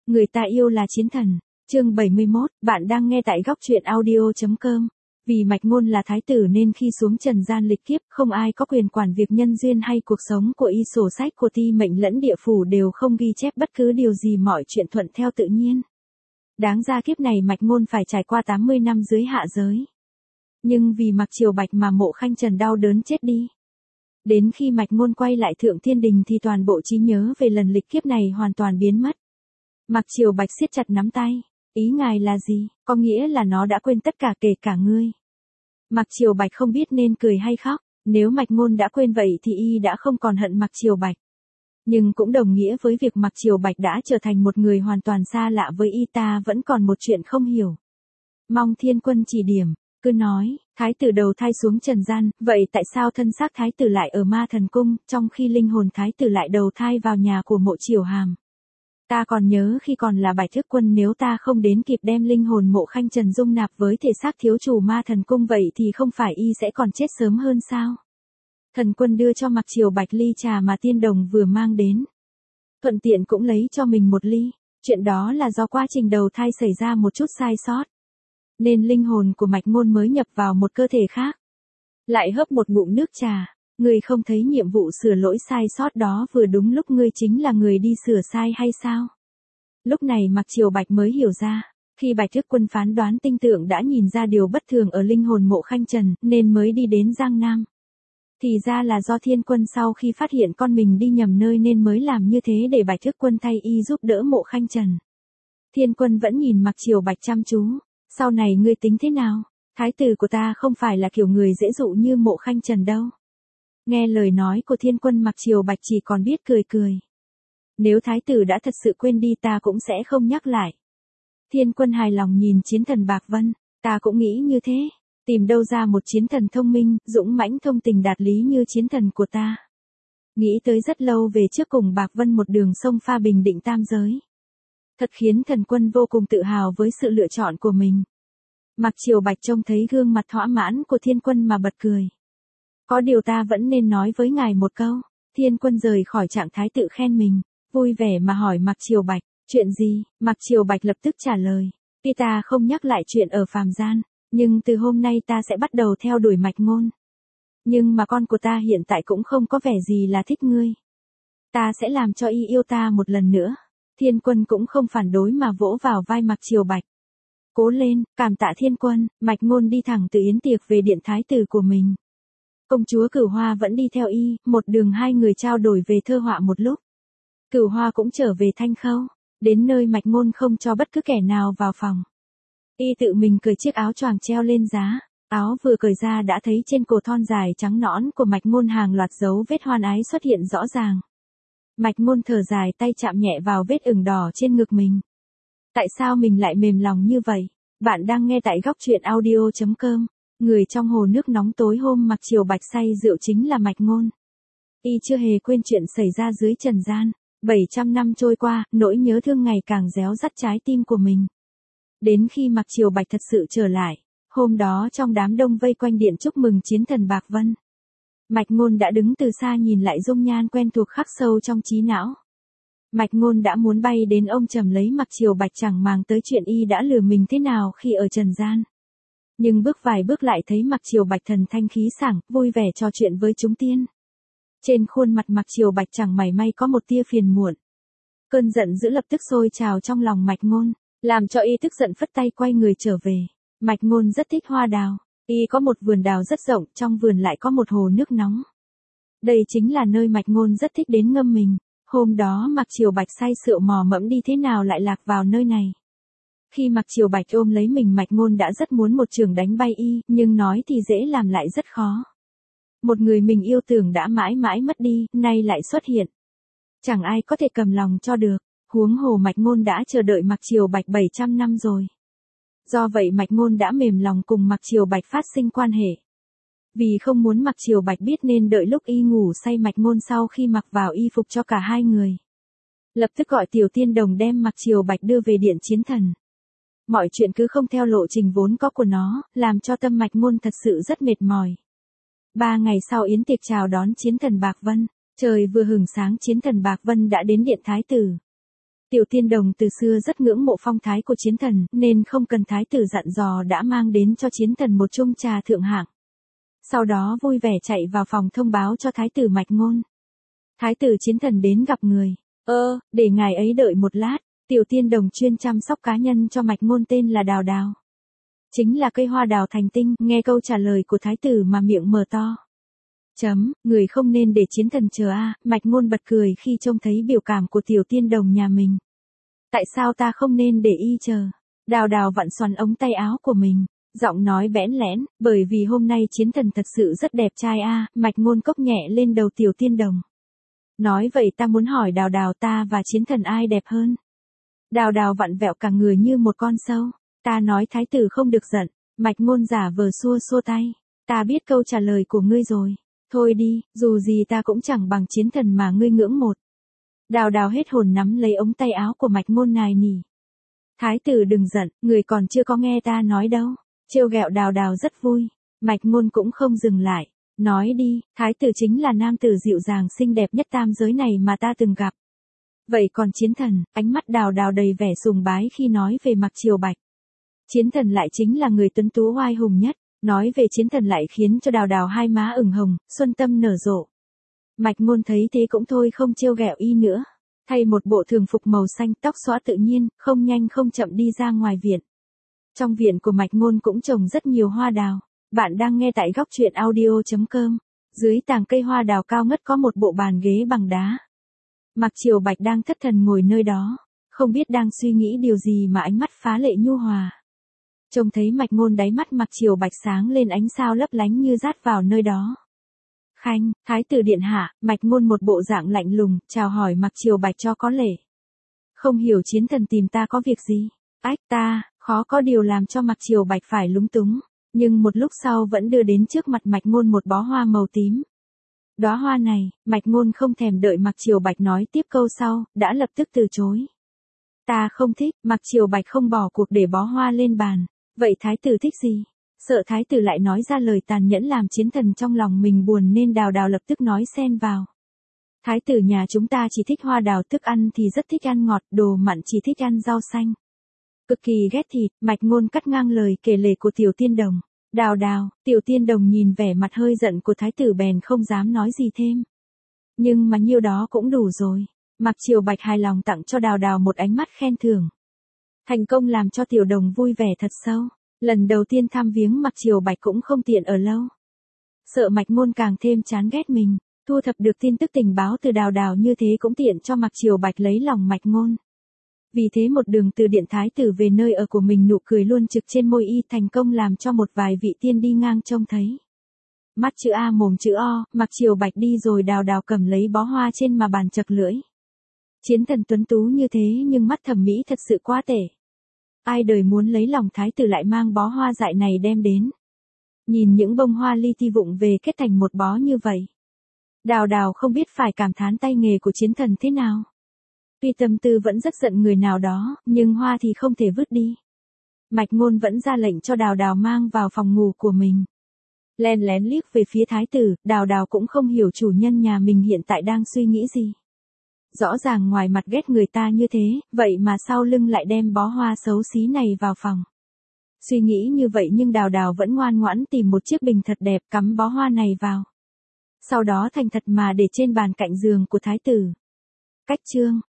Người ta yêu là chiến thần. Chương 71, bạn đang nghe tại góc truyện audio.com. Vì Mạch Ngôn là thái tử nên khi xuống trần gian lịch kiếp, không ai có quyền quản việc nhân duyên hay cuộc sống của y, sổ sách của ti mệnh lẫn địa phủ đều không ghi chép bất cứ điều gì, mọi chuyện thuận theo tự nhiên. Đáng ra kiếp này Mạch Ngôn phải trải qua 80 năm dưới hạ giới. Nhưng vì Mạc Triều Bạch mà Mộ Khanh Trần đau đớn chết đi. Đến khi Mạch Ngôn quay lại Thượng Thiên Đình thì toàn bộ trí nhớ về lần lịch kiếp này hoàn toàn biến mất. Mạc Triều Bạch siết chặt nắm tay. Ý ngài là gì? Có nghĩa là nó đã quên tất cả kể cả ngươi. Mạc Triều Bạch không biết nên cười hay khóc. Nếu Mạch Ngôn đã quên vậy thì y đã không còn hận Mạc Triều Bạch. Nhưng cũng đồng nghĩa với việc Mạc Triều Bạch đã trở thành một người hoàn toàn xa lạ với y. Ta vẫn còn một chuyện không hiểu. Mong Thiên Quân chỉ điểm. Cứ nói, thái tử đầu thai xuống trần gian, vậy tại sao thân xác thái tử lại ở Ma Thần Cung, trong khi linh hồn thái tử lại đầu thai vào nhà của Mộ Triều Hàm? Ta còn nhớ khi còn là Bạch Thức Quân, nếu ta không đến kịp đem linh hồn Mộ Khanh Trần dung nạp với thể xác thiếu chủ Ma Thần Cung vậy thì không phải y sẽ còn chết sớm hơn sao? Thần Quân đưa cho Mạc Triều Bạch ly trà mà tiên đồng vừa mang đến. Thuận tiện cũng lấy cho mình một ly. Chuyện đó là do quá trình đầu thai xảy ra một chút sai sót, nên linh hồn của Mạch Ngôn mới nhập vào một cơ thể khác. Lại hớp một ngụm nước trà. Ngươi không thấy nhiệm vụ sửa lỗi sai sót đó vừa đúng lúc ngươi chính là người đi sửa sai hay sao? Lúc này Mạc Triều Bạch mới hiểu ra. Khi Bạch Thức Quân phán đoán tinh tượng đã nhìn ra điều bất thường ở linh hồn Mộ Khanh Trần nên mới đi đến Giang Nam. Thì ra là do Thiên Quân sau khi phát hiện con mình đi nhầm nơi nên mới làm như thế để Bạch Thức Quân thay y giúp đỡ Mộ Khanh Trần. Thiên Quân vẫn nhìn Mạc Triều Bạch chăm chú. Sau này ngươi tính thế nào? Thái tử của ta không phải là kiểu người dễ dụ như Mộ Khanh Trần đâu. Nghe lời nói của Thiên Quân, Mạc Triều Bạch chỉ còn biết cười cười. Nếu thái tử đã thật sự quên đi ta cũng sẽ không nhắc lại. Thiên Quân hài lòng nhìn chiến thần Bạc Vân. Ta cũng nghĩ như thế. Tìm đâu ra một chiến thần thông minh, dũng mãnh, thông tình đạt lý như chiến thần của ta. Nghĩ tới rất lâu về trước cùng Bạc Vân một đường sông pha bình định tam giới. Thật khiến Thần Quân vô cùng tự hào với sự lựa chọn của mình. Mạc Triều Bạch trông thấy gương mặt thỏa mãn của Thiên Quân mà bật cười. Có điều ta vẫn nên nói với ngài một câu. Thiên Quân rời khỏi trạng thái tự khen mình, vui vẻ mà hỏi Mạc Triều Bạch, chuyện gì? Mạc Triều Bạch lập tức trả lời, tuy ta không nhắc lại chuyện ở phàm gian, nhưng từ hôm nay ta sẽ bắt đầu theo đuổi Mạch Ngôn. Nhưng mà con của ta hiện tại cũng không có vẻ gì là thích ngươi. Ta sẽ làm cho y yêu ta một lần nữa. Thiên Quân cũng không phản đối mà vỗ vào vai Mạc Triều Bạch. Cố lên, cảm tạ Thiên Quân. Mạch Ngôn đi thẳng từ yến tiệc về điện thái tử của mình. Công chúa Cửu Hoa vẫn đi theo y, một đường hai người trao đổi về thơ họa một lúc. Cửu Hoa cũng trở về Thanh Khâu, đến nơi Mạch Ngôn không cho bất cứ kẻ nào vào phòng. Y tự mình cởi chiếc áo choàng treo lên giá, áo vừa cởi ra đã thấy trên cổ thon dài trắng nõn của Mạch Ngôn hàng loạt dấu vết hoan ái xuất hiện rõ ràng. Mạch Ngôn thở dài, tay chạm nhẹ vào vết ửng đỏ trên ngực mình. Tại sao mình lại mềm lòng như vậy? Bạn đang nghe tại góc truyện audio.com. Người trong hồ nước nóng tối hôm Mạc Triều Bạch say rượu chính là Mạch Ngôn. Y chưa hề quên chuyện xảy ra dưới trần gian. 700 năm trôi qua, nỗi nhớ thương ngày càng réo rắt trái tim của mình. Đến khi Mạc Triều Bạch thật sự trở lại, hôm đó trong đám đông vây quanh điện chúc mừng chiến thần Bạc Vân, Mạch Ngôn đã đứng từ xa nhìn lại dung nhan quen thuộc khắc sâu trong trí não. Mạch Ngôn đã muốn bay đến ôm chầm lấy Mạc Triều Bạch, chẳng màng tới chuyện y đã lừa mình thế nào khi ở trần gian. Nhưng bước vài bước lại thấy Mạc Triều Bạch thần thanh khí sảng, vui vẻ trò chuyện với chúng tiên. Trên khuôn mặt Mạc Triều Bạch chẳng mảy may có một tia phiền muộn. Cơn giận dữ lập tức sôi trào trong lòng Mạch Ngôn, làm cho y tức giận phất tay quay người trở về. Mạch Ngôn rất thích hoa đào. Y có một vườn đào rất rộng, trong vườn lại có một hồ nước nóng. Đây chính là nơi Mạch Ngôn rất thích đến ngâm mình. Hôm đó Mạc Triều Bạch say rượu mò mẫm đi thế nào lại lạc vào nơi này. Khi Mạc Triều Bạch ôm lấy mình, Mạch Ngôn đã rất muốn một chưởng đánh bay y, nhưng nói thì dễ làm lại rất khó. Một người mình yêu tưởng đã mãi mãi mất đi, nay lại xuất hiện. Chẳng ai có thể cầm lòng cho được, huống hồ Mạch Ngôn đã chờ đợi Mạc Triều Bạch 700 năm rồi. Do vậy Mạch Ngôn đã mềm lòng cùng Mạc Triều Bạch phát sinh quan hệ. Vì không muốn Mạc Triều Bạch biết nên đợi lúc y ngủ say, Mạch Ngôn sau khi mặc vào y phục cho cả hai người, lập tức gọi tiểu tiên đồng đem Mạc Triều Bạch đưa về điện chiến thần. Mọi chuyện cứ không theo lộ trình vốn có của nó, làm cho tâm Mạch Ngôn thật sự rất mệt mỏi. 3 ngày sau yến tiệc chào đón chiến thần Bạc Vân, trời vừa hửng sáng chiến thần Bạc Vân đã đến điện thái tử. Tiểu Tiên Đồng từ xưa rất ngưỡng mộ phong thái của chiến thần, nên không cần thái tử dặn dò đã mang đến cho chiến thần một chung trà thượng hạng. Sau đó vui vẻ chạy vào phòng thông báo cho thái tử Mạch Ngôn. Thái tử chiến thần đến gặp người. Để ngài ấy đợi một lát. Tiểu Tiên Đồng chuyên chăm sóc cá nhân cho Mạch Ngôn tên là Đào Đào. Chính là cây hoa đào thành tinh, nghe câu trả lời của thái tử mà miệng mở to. Người không nên để chiến thần chờ a. Mạch Ngôn bật cười khi trông thấy biểu cảm của Tiểu Tiên Đồng nhà mình. Tại sao ta không nên để y chờ? Đào Đào vặn xoắn ống tay áo của mình, giọng nói bẽn lẽn, bởi vì hôm nay chiến thần thật sự rất đẹp trai a. Mạch Ngôn cốc nhẹ lên đầu Tiểu Tiên Đồng. Nói vậy ta muốn hỏi Đào Đào, ta và chiến thần ai đẹp hơn? Đào Đào vặn vẹo cả người như một con sâu. Ta nói thái tử không được giận. Mạch Ngôn giả vờ xua xua tay. Ta biết câu trả lời của ngươi rồi. Thôi đi, dù gì ta cũng chẳng bằng chiến thần mà ngươi ngưỡng một. Đào Đào hết hồn nắm lấy ống tay áo của Mạch Ngôn nài nỉ. Thái tử đừng giận, người còn chưa có nghe ta nói đâu. Trêu ghẹo Đào Đào rất vui. Mạch Ngôn cũng không dừng lại. Nói đi, thái tử chính là nam tử dịu dàng xinh đẹp nhất tam giới này mà ta từng gặp. Vậy còn chiến thần? Ánh mắt Đào Đào đầy vẻ sùng bái khi nói về Mạc Triều Bạch. Chiến thần lại chính là người tuấn tú oai hùng nhất. Nói về chiến thần lại khiến cho Đào Đào hai má ửng hồng, xuân tâm nở rộ. Mạch Ngôn thấy thế cũng thôi không trêu ghẹo y nữa. Thay một bộ thường phục màu xanh, tóc xõa tự nhiên, không nhanh không chậm đi ra ngoài viện. Trong viện của Mạch Ngôn cũng trồng rất nhiều hoa đào. Bạn đang nghe tại góc truyện audio.com. Dưới tàng cây hoa đào cao ngất có một bộ bàn ghế bằng đá. Mạc Triều Bạch đang thất thần ngồi nơi đó, không biết đang suy nghĩ điều gì mà ánh mắt phá lệ nhu hòa. Trông thấy Mạch Ngôn, đáy mắt Mạc Triều Bạch sáng lên ánh sao lấp lánh như dát vào nơi đó. Khanh, thái tử điện hạ. Mạch Ngôn một bộ dạng lạnh lùng, chào hỏi Mạc Triều Bạch cho có lễ. Không hiểu chiến thần tìm ta có việc gì? Ta, khó có điều làm cho Mạc Triều Bạch phải lúng túng, nhưng một lúc sau vẫn đưa đến trước mặt Mạch Ngôn một bó hoa màu tím. Đóa hoa này, Mạch Ngôn không thèm đợi Mạc Triều Bạch nói tiếp câu sau, đã lập tức từ chối. Ta không thích. Mạc Triều Bạch không bỏ cuộc để bó hoa lên bàn. Vậy thái tử thích gì? Sợ thái tử lại nói ra lời tàn nhẫn làm chiến thần trong lòng mình buồn nên Đào Đào lập tức nói xen vào. Thái tử nhà chúng ta chỉ thích hoa đào, thức ăn thì rất thích ăn ngọt, đồ mặn chỉ thích ăn rau xanh. Cực kỳ ghét thịt. Mạch Ngôn cắt ngang lời kể lể của Tiểu Tiên Đồng. Đào Đào. Tiểu Tiên Đồng nhìn vẻ mặt hơi giận của thái tử bèn không dám nói gì thêm. Nhưng mà nhiêu đó cũng đủ rồi. Mạc Triều Bạch hài lòng tặng cho Đào Đào một ánh mắt khen thưởng. Thành công làm cho Tiểu Đồng vui vẻ thật sâu. Lần đầu tiên thăm viếng Mạc Triều Bạch cũng không tiện ở lâu. Sợ Mạch Ngôn càng thêm chán ghét mình, thu thập được tin tức tình báo từ Đào Đào như thế cũng tiện cho Mạc Triều Bạch lấy lòng Mạch Ngôn. Vì thế một đường từ điện thái tử về nơi ở của mình, nụ cười luôn trực trên môi y, thành công làm cho một vài vị tiên đi ngang trông thấy. Mắt chữ A mồm chữ O, Mạc Triều Bạch đi rồi Đào Đào cầm lấy bó hoa trên mà bàn chật lưỡi. Chiến thần tuấn tú như thế nhưng mắt thẩm mỹ thật sự quá tệ. Ai đời muốn lấy lòng thái tử lại mang bó hoa dại này đem đến. Nhìn những bông hoa li ti vụng về kết thành một bó như vậy. Đào Đào không biết phải cảm thán tay nghề của chiến thần thế nào. Tuy tâm tư vẫn rất giận người nào đó, nhưng hoa thì không thể vứt đi. Mạch Ngôn vẫn ra lệnh cho Đào Đào mang vào phòng ngủ của mình. Len lén liếc về phía thái tử, Đào Đào cũng không hiểu chủ nhân nhà mình hiện tại đang suy nghĩ gì. Rõ ràng ngoài mặt ghét người ta như thế, vậy mà sau lưng lại đem bó hoa xấu xí này vào phòng. Suy nghĩ như vậy nhưng Đào Đào vẫn ngoan ngoãn tìm một chiếc bình thật đẹp cắm bó hoa này vào. Sau đó thành thật mà để trên bàn cạnh giường của thái tử. Cách chương